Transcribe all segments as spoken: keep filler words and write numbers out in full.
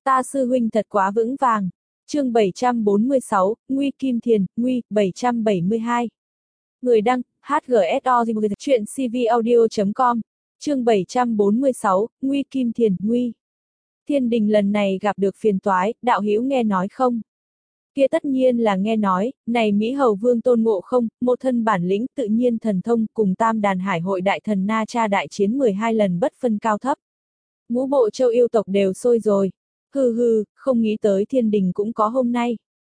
Ta sư huynh thật quá vững vàng. Chương bảy trăm bốn mươi sáu, Nguy Kim Thiền, Nguy, bảy trăm bảy mươi hai. Người đăng, hát giê ét o, chuyện c v audio chấm com. Chương bảy trăm bốn mươi sáu, Nguy Kim Thiền, Nguy. Thiên đình lần này gặp được phiền toái, đạo hữu nghe nói không? Kia tất nhiên là nghe nói, này Mỹ Hầu Vương Tôn Ngộ Không, một thân bản lĩnh tự nhiên thần thông cùng tam đàn hải hội đại thần Na Cha đại chiến mười hai lần bất phân cao thấp. Ngũ bộ châu yêu tộc đều sôi rồi. Hừ hừ, không nghĩ tới thiên đình cũng có hôm nay.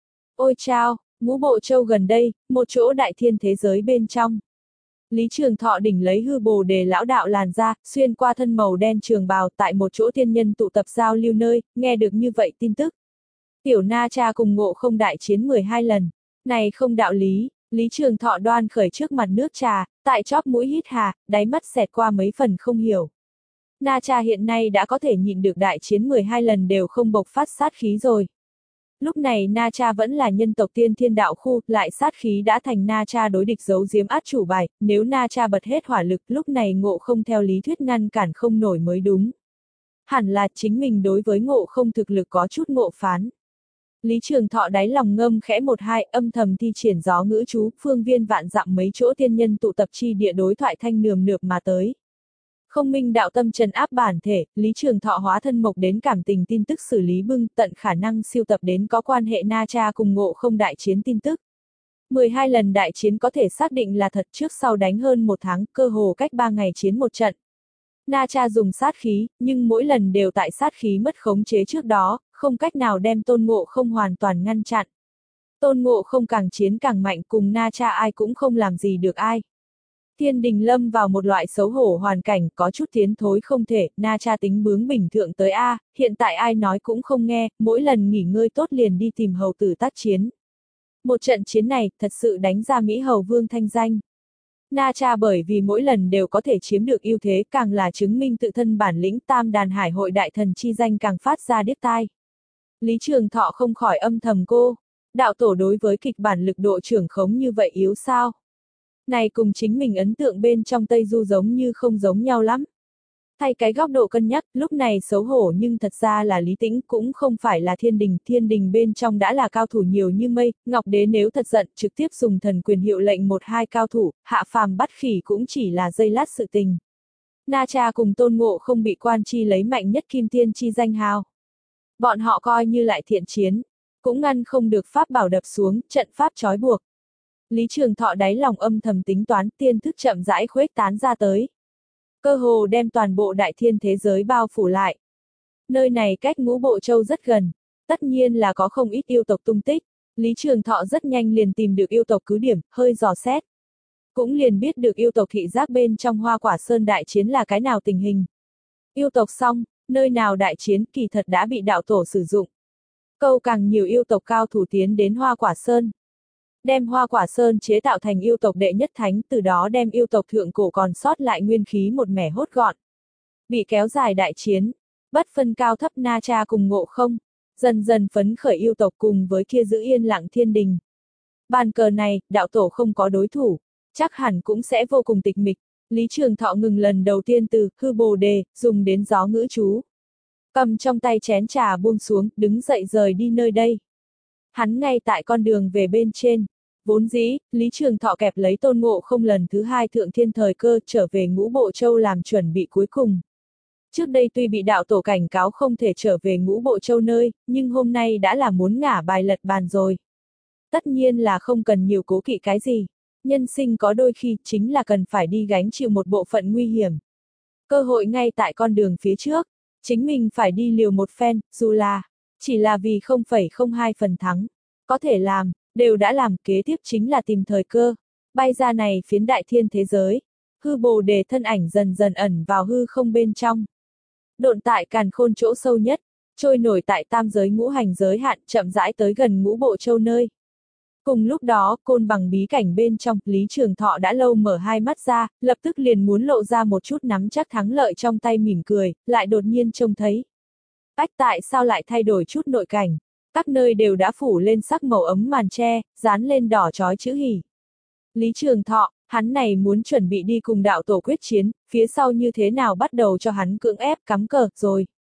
Ôi chao, ngũ bộ châu gần đây, một chỗ đại thiên thế giới bên trong. Lý Trường Thọ đỉnh lấy hư bồ đề lão đạo làn ra, xuyên qua thân màu đen trường bào tại một chỗ thiên nhân tụ tập giao lưu nơi, nghe được như vậy tin tức. Tiểu Na Cha cùng Ngộ Không đại chiến mười hai lần. Này không đạo lý, Lý Trường Thọ đoan khởi trước mặt nước trà, tại chóp mũi hít hà, đáy mắt xẹt qua mấy phần không hiểu. Na Cha hiện nay đã có thể nhịn được đại chiến mười hai lần đều không bộc phát sát khí rồi. Lúc này Na Cha vẫn là nhân tộc tiên thiên đạo khu, lại sát khí đã thành Na Cha đối địch giấu giếm át chủ bài, nếu Na Cha bật hết hỏa lực lúc này Ngộ Không theo lý thuyết ngăn cản không nổi mới đúng. Hẳn là chính mình đối với Ngộ Không thực lực có chút ngộ phán. Lý Trường Thọ đáy lòng ngâm khẽ một hai âm thầm thi triển gió ngữ chú, phương viên vạn dặm mấy chỗ tiên nhân tụ tập chi địa đối thoại thanh nườm nượp mà tới. Không minh đạo tâm trần áp bản thể, Lý Trường Thọ hóa thân mộc đến cảm tình tin tức xử lý bưng tận khả năng siêu tập đến có quan hệ Na Cha cùng Ngộ Không đại chiến tin tức. mười hai lần đại chiến có thể xác định là thật, trước sau đánh hơn một tháng, cơ hồ cách ba ngày chiến một trận. Na Cha dùng sát khí, nhưng mỗi lần đều tại sát khí mất khống chế trước đó, không cách nào đem Tôn Ngộ Không hoàn toàn ngăn chặn. Tôn Ngộ Không càng chiến càng mạnh, cùng Na Cha ai cũng không làm gì được ai. Thiên đình lâm vào một loại xấu hổ hoàn cảnh, có chút tiến thối không thể, Na Cha tính bướng bỉnh thượng tới A, hiện tại ai nói cũng không nghe, mỗi lần nghỉ ngơi tốt liền đi tìm hầu tử tác chiến. Một trận chiến này, thật sự đánh ra Mỹ Hầu Vương thanh danh. Na Cha bởi vì mỗi lần đều có thể chiếm được ưu thế, càng là chứng minh tự thân bản lĩnh, tam đàn hải hội đại thần chi danh càng phát ra điếc tai. Lý Trường Thọ không khỏi âm thầm cô, đạo tổ đối với kịch bản lực độ trưởng khống như vậy yếu sao? Này cùng chính mình ấn tượng bên trong Tây Du giống như không giống nhau lắm. Thay cái góc độ cân nhắc, lúc này xấu hổ nhưng thật ra là Lý Tĩnh, cũng không phải là thiên đình, thiên đình bên trong đã là cao thủ nhiều như mây, Ngọc Đế nếu thật giận, trực tiếp dùng thần quyền hiệu lệnh một hai cao thủ, hạ phàm bắt khỉ cũng chỉ là giây lát sự tình. Na Cha cùng Tôn Ngộ Không bị quan chi lấy mạnh nhất kim tiên chi danh hào. Bọn họ coi như lại thiện chiến, cũng ngăn không được pháp bảo đập xuống, trận pháp trói buộc. Lý Trường Thọ đáy lòng âm thầm tính toán, tiên thức chậm rãi khuếch tán ra tới. Cơ hồ đem toàn bộ đại thiên thế giới bao phủ lại. Nơi này cách ngũ bộ châu rất gần, tất nhiên là có không ít yêu tộc tung tích. Lý Trường Thọ rất nhanh liền tìm được yêu tộc cứ điểm, hơi dò xét. Cũng liền biết được yêu tộc thị giác bên trong Hoa Quả Sơn đại chiến là cái nào tình hình. Yêu tộc xong, nơi nào đại chiến kỳ thật đã bị đạo tổ sử dụng. Câu càng nhiều yêu tộc cao thủ tiến đến Hoa Quả Sơn. Đem Hoa Quả Sơn chế tạo thành yêu tộc đệ nhất thánh, từ đó đem yêu tộc thượng cổ còn sót lại nguyên khí một mẻ hốt gọn. Bị kéo dài đại chiến, bất phân cao thấp Na Cha cùng Ngộ Không, dần dần phấn khởi yêu tộc cùng với kia giữ yên lặng thiên đình. Bàn cờ này, đạo tổ không có đối thủ, chắc hẳn cũng sẽ vô cùng tịch mịch. Lý Trường Thọ ngừng lần đầu tiên từ hư bồ đề, dùng đến gió ngữ chú. Cầm trong tay chén trà buông xuống, đứng dậy rời đi nơi đây. Hắn ngay tại con đường về bên trên. Vốn dĩ, Lý Trường Thọ kẹp lấy Tôn Ngộ Không lần thứ hai thượng thiên thời cơ trở về ngũ bộ châu làm chuẩn bị cuối cùng. Trước đây tuy bị đạo tổ cảnh cáo không thể trở về ngũ bộ châu nơi, nhưng hôm nay đã là muốn ngả bài lật bàn rồi. Tất nhiên là không cần nhiều cố kỵ cái gì. Nhân sinh có đôi khi chính là cần phải đi gánh chịu một bộ phận nguy hiểm. Cơ hội ngay tại con đường phía trước, chính mình phải đi liều một phen, dù là, chỉ là vì không phẩy không hai phần thắng. Có thể làm, đều đã làm, kế tiếp chính là tìm thời cơ. Bay ra này phiến đại thiên thế giới, hư bồ đề thân ảnh dần dần ẩn vào hư không bên trong. Độn tại càn khôn chỗ sâu nhất, trôi nổi tại tam giới ngũ hành giới hạn, chậm rãi tới gần ngũ bộ châu nơi. Cùng lúc đó, côn bằng bí cảnh bên trong, Lý Trường Thọ đã lâu mở hai mắt ra, lập tức liền muốn lộ ra một chút nắm chắc thắng lợi trong tay mỉm cười, lại đột nhiên trông thấy. Ách tại sao lại thay đổi chút nội cảnh, các nơi đều đã phủ lên sắc màu ấm màn tre, dán lên đỏ chói chữ hỉ. Lý Trường Thọ, hắn này muốn chuẩn bị đi cùng đạo tổ quyết chiến, phía sau như thế nào bắt đầu cho hắn cưỡng ép cắm cờ, rồi.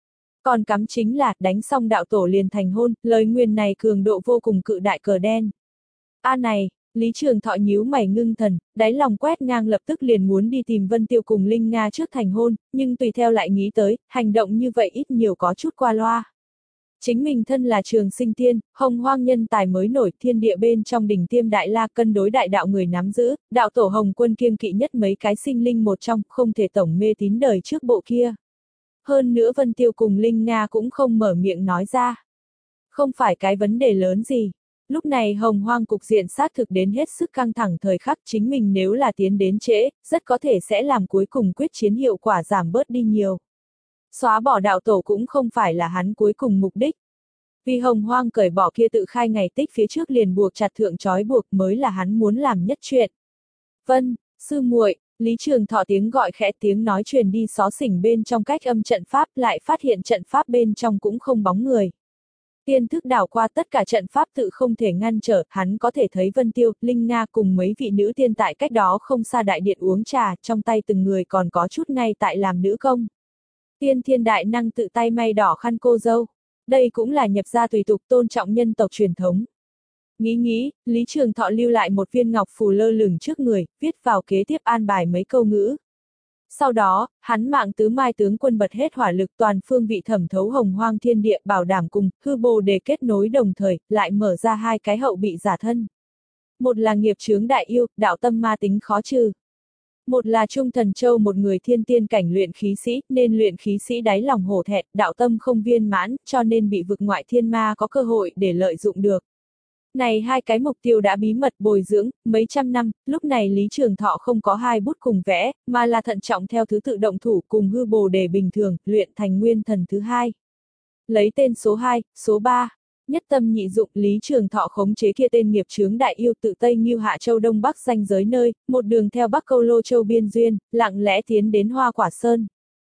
Còn cắm chính là, đánh xong đạo tổ liền thành hôn, lời nguyền này cường độ vô cùng cự đại cờ đen. A này, Lý Trường Thọ nhíu mày ngưng thần, đáy lòng quét ngang lập tức liền muốn đi tìm Vân Tiêu cùng Linh Nga trước thành hôn, nhưng tùy theo lại nghĩ tới, hành động như vậy ít nhiều có chút qua loa. Chính mình thân là trường sinh tiên, hồng hoang nhân tài mới nổi thiên địa bên trong đỉnh tiêm đại la cân đối đại đạo người nắm giữ, đạo tổ hồng quân kiêng kỵ nhất mấy cái sinh linh một trong, không thể tổng mê tín đời trước bộ kia. Hơn nữa Vân Tiêu cùng Linh Nga cũng không mở miệng nói ra. Không phải cái vấn đề lớn gì. Lúc này hồng hoang cục diện xác thực đến hết sức căng thẳng thời khắc, chính mình nếu là tiến đến trễ, rất có thể sẽ làm cuối cùng quyết chiến hiệu quả giảm bớt đi nhiều. Xóa bỏ đạo tổ cũng không phải là hắn cuối cùng mục đích. Vì hồng hoang cởi bỏ kia tự khai ngày tích phía trước liền buộc chặt thượng trói buộc mới là hắn muốn làm nhất chuyện. Vân, sư muội, Lý Trường Thọ tiếng gọi khẽ tiếng nói truyền đi xó xỉnh bên trong cách âm trận pháp, lại phát hiện trận pháp bên trong cũng không bóng người. Tiên thức đảo qua tất cả trận pháp tự không thể ngăn trở, hắn có thể thấy Vân Tiêu, Linh Nga cùng mấy vị nữ tiên tại cách đó không xa đại điện uống trà, trong tay từng người còn có chút ngay tại làm nữ công. Tiên thiên đại năng tự tay may đỏ khăn cô dâu. Đây cũng là nhập gia tùy tục tôn trọng nhân tộc truyền thống. Nghĩ nghĩ, Lý Trường Thọ lưu lại một viên ngọc phù lơ lửng trước người, viết vào kế tiếp an bài mấy câu ngữ. Sau đó, hắn mạng tứ mai tướng quân bật hết hỏa lực toàn phương vị thẩm thấu hồng hoang thiên địa bảo đảm cùng hư bồ đề kết nối đồng thời, lại mở ra hai cái hậu bị giả thân. Một là nghiệp chướng đại yêu, đạo tâm ma tính khó trừ. Một là Trung Thần Châu một người thiên tiên cảnh luyện khí sĩ, nên luyện khí sĩ đáy lòng hổ thẹn, đạo tâm không viên mãn, cho nên bị vực ngoại thiên ma có cơ hội để lợi dụng được. Này hai cái mục tiêu đã bí mật bồi dưỡng, mấy trăm năm, lúc này Lý Trường Thọ không có hai bút cùng vẽ, mà là thận trọng theo thứ tự động thủ cùng hư bồ đề bình thường, luyện thành nguyên thần thứ hai. Lấy tên số hai, số ba. Nhất tâm nhị dụng, Lý Trường Thọ khống chế kia tên nghiệp chướng đại yêu tự Tây Ngưu Hạ Châu Đông Bắc ranh giới nơi, một đường theo Bắc Câu Lô Châu biên duyên, lặng lẽ tiến đến Hoa Quả Sơn.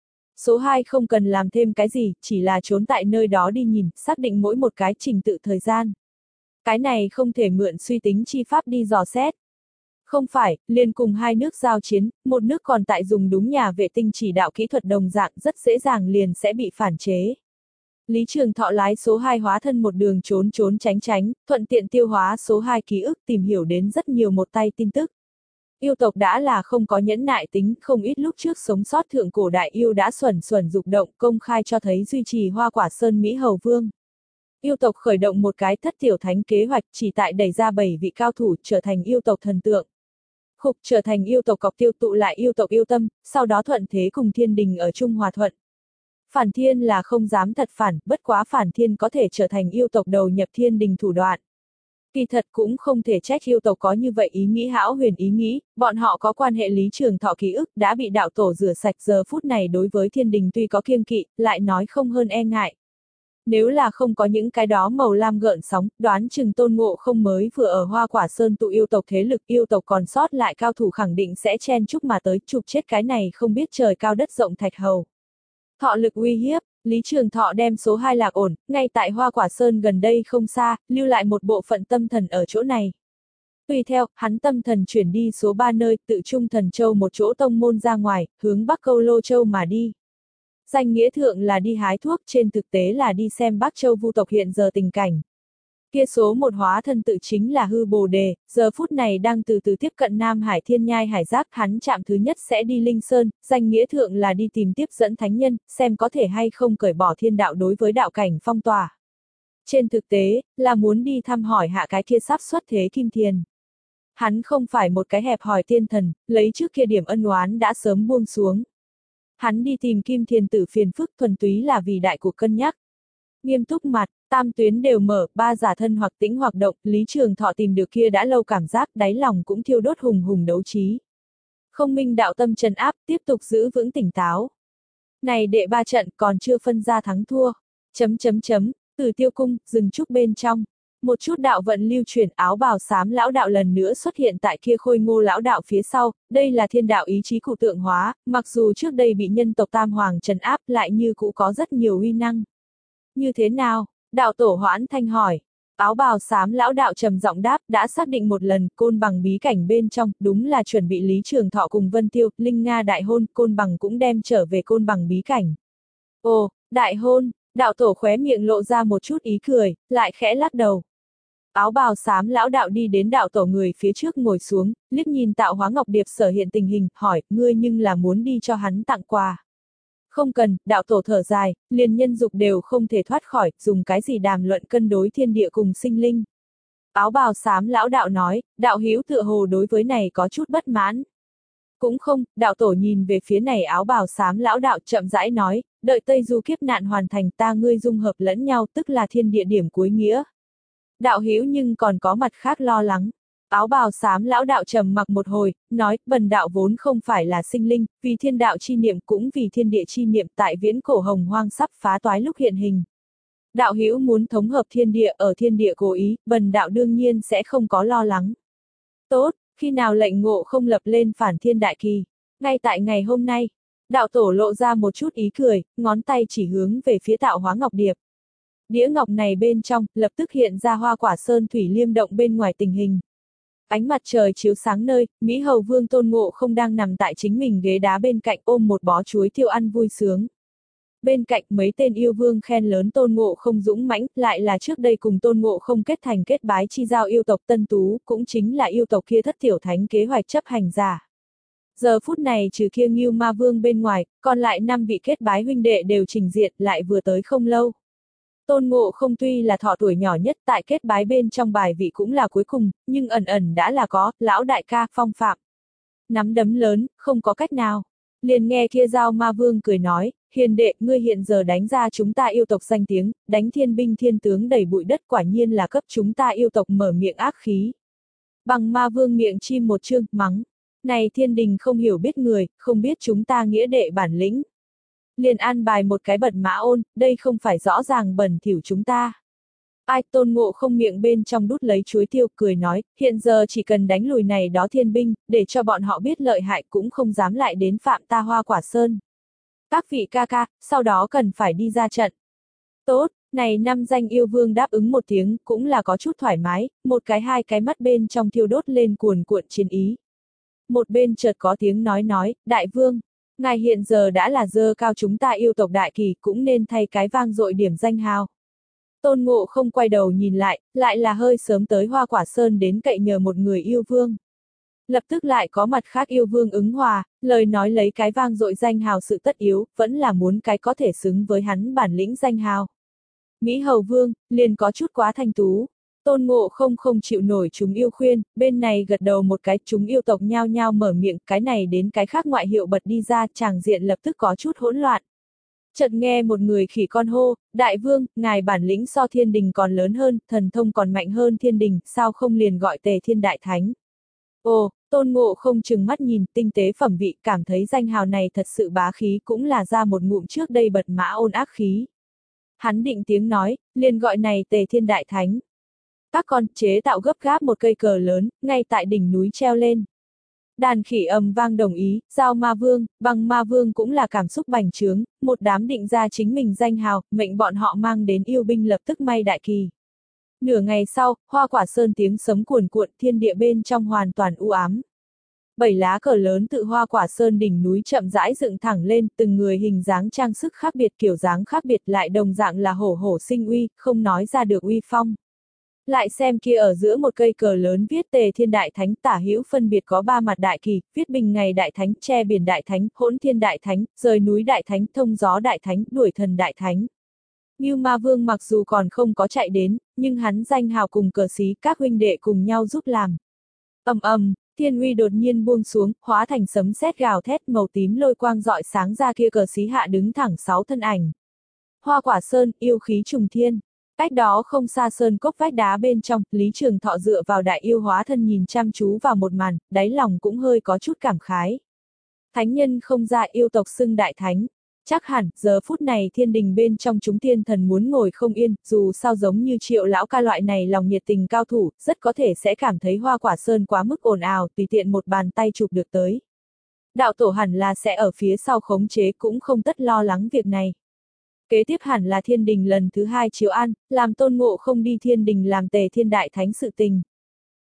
Số hai không cần làm thêm cái gì, chỉ là trốn tại nơi đó đi nhìn, xác định mỗi một cái trình tự thời gian. Cái này không thể mượn suy tính chi pháp đi dò xét. Không phải, liền cùng hai nước giao chiến, một nước còn tại dùng đúng nhà vệ tinh chỉ đạo kỹ thuật đồng dạng rất dễ dàng liền sẽ bị phản chế. Lý Trường Thọ lái số hai hóa thân một đường trốn trốn tránh tránh, thuận tiện tiêu hóa số hai ký ức tìm hiểu đến rất nhiều một tay tin tức. Yêu tộc đã là không có nhẫn nại tính, không ít lúc trước sống sót thượng cổ đại yêu đã xuẩn xuẩn dục động công khai cho thấy duy trì Hoa Quả Sơn Mỹ Hầu Vương. Yêu tộc khởi động một cái thất tiểu thánh kế hoạch chỉ tại đẩy ra bảy vị cao thủ trở thành yêu tộc thần tượng. Khục trở thành yêu tộc cọc tiêu tụ lại yêu tộc yêu tâm, sau đó thuận thế cùng thiên đình ở chung hòa thuận. Phản thiên là không dám thật phản, bất quá phản thiên có thể trở thành yêu tộc đầu nhập thiên đình thủ đoạn. Kỳ thật cũng không thể trách yêu tộc có như vậy ý nghĩ hão huyền ý nghĩ, bọn họ có quan hệ Lý Trường Thọ ký ức đã bị đạo tổ rửa sạch giờ phút này đối với thiên đình tuy có kiêng kỵ, lại nói không hơn e ngại. Nếu là không có những cái đó màu lam gợn sóng, đoán chừng Tôn Ngộ Không mới vừa ở Hoa Quả Sơn tụ yêu tộc thế lực yêu tộc còn sót lại cao thủ khẳng định sẽ chen chúc mà tới chụp chết cái này không biết trời cao đất rộng thạch hầu. Thọ lực uy hiếp, Lý Trường Thọ đem số hai lạc ổn, ngay tại Hoa Quả Sơn gần đây không xa, lưu lại một bộ phận tâm thần ở chỗ này. Tùy theo, hắn tâm thần chuyển đi số ba nơi, tự Trung Thần Châu một chỗ tông môn ra ngoài, hướng Bắc Câu Lô Châu mà đi. Danh nghĩa thượng là đi hái thuốc, trên thực tế là đi xem Bắc Châu vu tộc hiện giờ tình cảnh. Kia số một hóa thân tự chính là hư bồ đề, giờ phút này đang từ từ tiếp cận Nam Hải Thiên Nhai Hải Giác, hắn chạm thứ nhất sẽ đi Linh Sơn, danh nghĩa thượng là đi tìm tiếp dẫn thánh nhân, xem có thể hay không cởi bỏ thiên đạo đối với đạo cảnh phong tỏa. Trên thực tế, là muốn đi thăm hỏi hạ cái kia sắp xuất thế Kim Thiền. Hắn không phải một cái hẹp hòi tiên thần, lấy trước kia điểm ân oán đã sớm buông xuống. Hắn đi tìm Kim Thiền tử phiền phức thuần túy là vì đại cuộc cân nhắc. Nghiêm túc mặt, tam tuyến đều mở, ba giả thân hoặc tĩnh hoặc động, Lý Trường Thọ tìm được kia đã lâu cảm giác đáy lòng cũng thiêu đốt hùng hùng đấu trí. Không minh đạo tâm trấn áp, tiếp tục giữ vững tỉnh táo. Này đệ ba trận còn chưa phân ra thắng thua. Chấm chấm chấm, từ tiêu cung, dừng trúc bên trong. Một chút đạo vận lưu chuyển áo bào xám lão đạo lần nữa xuất hiện tại kia khôi ngô lão đạo phía sau, đây là thiên đạo ý chí cụ tượng hóa, mặc dù trước đây bị nhân tộc Tam Hoàng trấn áp lại như cũ có rất nhiều uy năng. Như thế nào? Đạo tổ Hoãn Thanh hỏi. Áo bào xám lão đạo trầm giọng đáp, đã xác định một lần, Côn Bằng bí cảnh bên trong, đúng là chuẩn bị Lý Trường Thọ cùng Vân Tiêu, Linh Nga đại hôn, Côn Bằng cũng đem trở về Côn Bằng bí cảnh. Ồ, đại hôn, Đạo tổ khóe miệng lộ ra một chút ý cười, lại khẽ lắc đầu. Áo bào xám lão đạo đi đến đạo tổ người phía trước ngồi xuống, liếc nhìn Tạo Hóa Ngọc Điệp sở hiện tình hình, hỏi, ngươi nhưng là muốn đi cho hắn tặng quà. Không cần, đạo tổ thở dài, liền nhân dục đều không thể thoát khỏi, dùng cái gì đàm luận cân đối thiên địa cùng sinh linh. Áo bào xám lão đạo nói, đạo hữu tựa hồ đối với này có chút bất mãn. Cũng không, đạo tổ nhìn về phía này áo bào xám lão đạo chậm rãi nói, đợi Tây Du kiếp nạn hoàn thành ta ngươi dung hợp lẫn nhau tức là thiên địa điểm cuối nghĩa. Đạo hữu nhưng còn có mặt khác lo lắng. Áo bào xám lão đạo trầm mặc một hồi, nói, bần đạo vốn không phải là sinh linh, vì thiên đạo chi niệm cũng vì thiên địa chi niệm tại viễn cổ hồng hoang sắp phá toái lúc hiện hình. Đạo hữu muốn thống hợp thiên địa ở thiên địa cố ý, bần đạo đương nhiên sẽ không có lo lắng. Tốt, khi nào lệnh ngộ không lập lên phản thiên đại kỳ? Ngay tại ngày hôm nay, đạo tổ lộ ra một chút ý cười, ngón tay chỉ hướng về phía Tạo Hóa Ngọc Điệp. Đĩa ngọc này bên trong, lập tức hiện ra hoa quả sơn thủy liêm động bên ngoài tình hình. Ánh mặt trời chiếu sáng nơi, Mỹ Hầu Vương Tôn Ngộ không đang nằm tại chính mình ghế đá bên cạnh ôm một bó chuối tiêu ăn vui sướng. Bên cạnh mấy tên yêu vương khen lớn Tôn Ngộ không dũng mãnh, lại là trước đây cùng Tôn Ngộ không kết thành kết bái chi giao yêu tộc Tân Tú, cũng chính là yêu tộc kia thất tiểu thánh kế hoạch chấp hành giả. Giờ phút này trừ kia Ngưu Ma Vương bên ngoài, còn lại năm vị kết bái huynh đệ đều trình diện lại vừa tới không lâu. Tôn Ngộ không tuy là thọ tuổi nhỏ nhất tại kết bái bên trong bài vị cũng là cuối cùng, nhưng ẩn ẩn đã là có, lão đại ca phong phạm. Nắm đấm lớn, không có cách nào. Liền nghe kia Giao Ma Vương cười nói, hiền đệ, ngươi hiện giờ đánh ra chúng ta yêu tộc danh tiếng, đánh thiên binh thiên tướng đầy bụi đất quả nhiên là cấp chúng ta yêu tộc mở miệng ác khí. Bằng Ma Vương miệng chim một chương, mắng. Này thiên đình không hiểu biết người, không biết chúng ta nghĩa đệ bản lĩnh. Liền an bài một cái bật mã ôn, đây không phải rõ ràng bẩn thỉu chúng ta. Ai Tôn Ngộ không miệng bên trong đút lấy chuối tiêu cười nói, hiện giờ chỉ cần đánh lùi này đó thiên binh, để cho bọn họ biết lợi hại cũng không dám lại đến phạm ta Hoa Quả Sơn. Các vị ca ca, sau đó cần phải đi ra trận. Tốt, này năm danh yêu vương đáp ứng một tiếng, cũng là có chút thoải mái, một cái hai cái mắt bên trong thiêu đốt lên cuồn cuộn chiến ý. Một bên chợt có tiếng nói nói, đại vương. Ngài hiện giờ đã là dơ cao chúng ta yêu tộc đại kỳ cũng nên thay cái vang dội điểm danh hào. Tôn Ngộ không quay đầu nhìn lại, lại là hơi sớm tới Hoa Quả Sơn đến cậy nhờ một người yêu vương. Lập tức lại có mặt khác yêu vương ứng hòa, lời nói lấy cái vang dội danh hào sự tất yếu, vẫn là muốn cái có thể xứng với hắn bản lĩnh danh hào. Mỹ Hầu Vương, liền có chút quá thanh tú. Tôn Ngộ không không chịu nổi chúng yêu khuyên, bên này gật đầu một cái, chúng yêu tộc nhao nhao mở miệng, cái này đến cái khác ngoại hiệu bật đi ra, tràng diện lập tức có chút hỗn loạn. Chợt nghe một người khỉ con hô, đại vương, ngài bản lĩnh so thiên đình còn lớn hơn, thần thông còn mạnh hơn thiên đình, sao không liền gọi Tề Thiên Đại Thánh. Ồ, Tôn Ngộ không chừng mắt nhìn, tinh tế phẩm vị, cảm thấy danh hào này thật sự bá khí cũng là ra một ngụm trước đây bật mã ôn ác khí. Hắn định tiếng nói, liền gọi này Tề Thiên Đại Thánh. Các con chế tạo gấp gáp một cây cờ lớn, ngay tại đỉnh núi treo lên. Đàn khỉ ầm vang đồng ý, Giao Ma Vương, Bằng Ma Vương cũng là cảm xúc bành trướng, một đám định ra chính mình danh hào, mệnh bọn họ mang đến yêu binh lập tức may đại kỳ. Nửa ngày sau, Hoa Quả Sơn tiếng sấm cuồn cuộn, thiên địa bên trong hoàn toàn u ám. Bảy lá cờ lớn tự Hoa Quả Sơn đỉnh núi chậm rãi dựng thẳng lên, từng người hình dáng trang sức khác biệt kiểu dáng khác biệt lại đồng dạng là hổ hổ sinh uy, không nói ra được uy phong. Lại xem kia ở giữa một cây cờ lớn viết Tề Thiên Đại Thánh, tả hữu phân biệt có ba mặt đại kỳ, viết bình ngày đại thánh, che biển đại thánh, hỗn thiên đại thánh, rời núi đại thánh, thông gió đại thánh, đuổi thần đại thánh. Ngưu Ma Vương mặc dù còn không có chạy đến, nhưng hắn danh hào cùng cờ xí các huynh đệ cùng nhau giúp làm. Ầm ầm, thiên uy đột nhiên buông xuống, hóa thành sấm sét gào thét, màu tím lôi quang rọi sáng ra kia cờ xí hạ đứng thẳng sáu thân ảnh. Hoa Quả Sơn, yêu khí trùng thiên. Cách đó không xa sơn cốc vách đá bên trong, Lý Trường Thọ dựa vào đại yêu hóa thân nhìn chăm chú vào một màn, đáy lòng cũng hơi có chút cảm khái. Thánh nhân không ra yêu tộc xưng đại thánh. Chắc hẳn, giờ phút này thiên đình bên trong chúng tiên thần muốn ngồi không yên, dù sao giống như Triệu lão ca loại này lòng nhiệt tình cao thủ, rất có thể sẽ cảm thấy Hoa Quả Sơn quá mức ồn ào, tùy tiện một bàn tay chụp được tới. Đạo tổ hẳn là sẽ ở phía sau khống chế cũng không tất lo lắng việc này. Kế tiếp hẳn là thiên đình lần thứ hai chiếu an, làm Tôn Ngộ không đi thiên đình làm Tề Thiên Đại Thánh sự tình.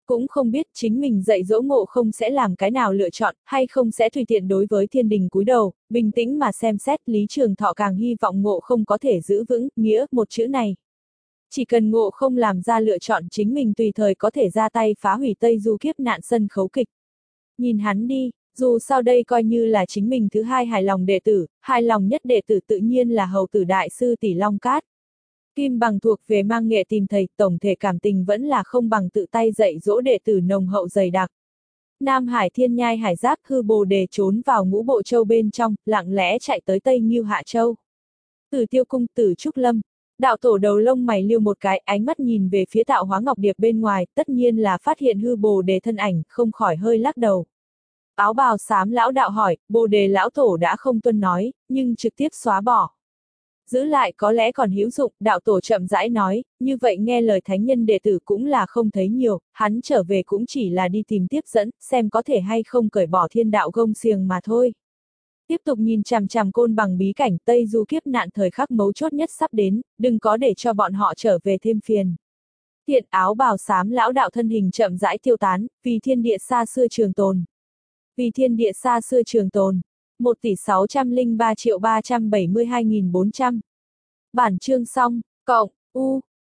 cũng không biết chính mình dạy dỗ Ngộ Không sẽ làm cái nào lựa chọn, hay không sẽ tùy tiện đối với thiên đình cúi đầu, bình tĩnh mà xem xét. Lý Trường Thọ càng hy vọng Ngộ Không có thể giữ vững nghĩa một chữ này. Chỉ cần Ngộ Không làm ra lựa chọn, chính mình tùy thời có thể ra tay phá hủy Tây Du kiếp nạn sân khấu kịch. Nhìn hắn đi, dù sao đây coi như là chính mình thứ hai hài lòng đệ tử, hài lòng nhất đệ tử tự nhiên là hầu tử đại sư tỷ Long Cát. Kim Bằng thuộc về mang nghệ tìm thầy, tổng thể cảm tình vẫn là không bằng tự tay dạy dỗ đệ tử nồng hậu dày đặc. Nam Hải Thiên Nhai Hải Giác hư Bồ Đề trốn vào Ngũ Bộ Châu bên trong, lặng lẽ chạy tới Tây Ngưu Hạ Châu. Tử Tiêu Cung, Tử Trúc Lâm. Đạo tổ đầu lông mày liêu một cái, ánh mắt nhìn về phía Tạo Hóa Ngọc Điệp bên ngoài, tất nhiên là phát hiện hư Bồ Đề thân ảnh, không khỏi hơi lắc đầu. Áo bào xám lão đạo hỏi, Bồ Đề lão tổ đã không tuân nói, nhưng trực tiếp xóa bỏ. Giữ lại có lẽ còn hữu dụng, đạo tổ chậm rãi nói, như vậy nghe lời thánh nhân đệ tử cũng là không thấy nhiều, hắn trở về cũng chỉ là đi tìm tiếp dẫn, xem có thể hay không cởi bỏ thiên đạo gông xiềng mà thôi. Tiếp tục nhìn chằm chằm Côn Bằng bí cảnh, Tây Du kiếp nạn thời khắc mấu chốt nhất sắp đến, đừng có để cho bọn họ trở về thêm phiền. Thiện áo bào xám lão đạo thân hình chậm rãi tiêu tán, vì thiên địa xa xưa trường tồn. Vì thiên địa xa xưa trường tồn. một tỷ sáu trăm lẻ ba triệu ba trăm bảy mươi hai nghìn bốn trăm. Bản chương xong, cộng, u.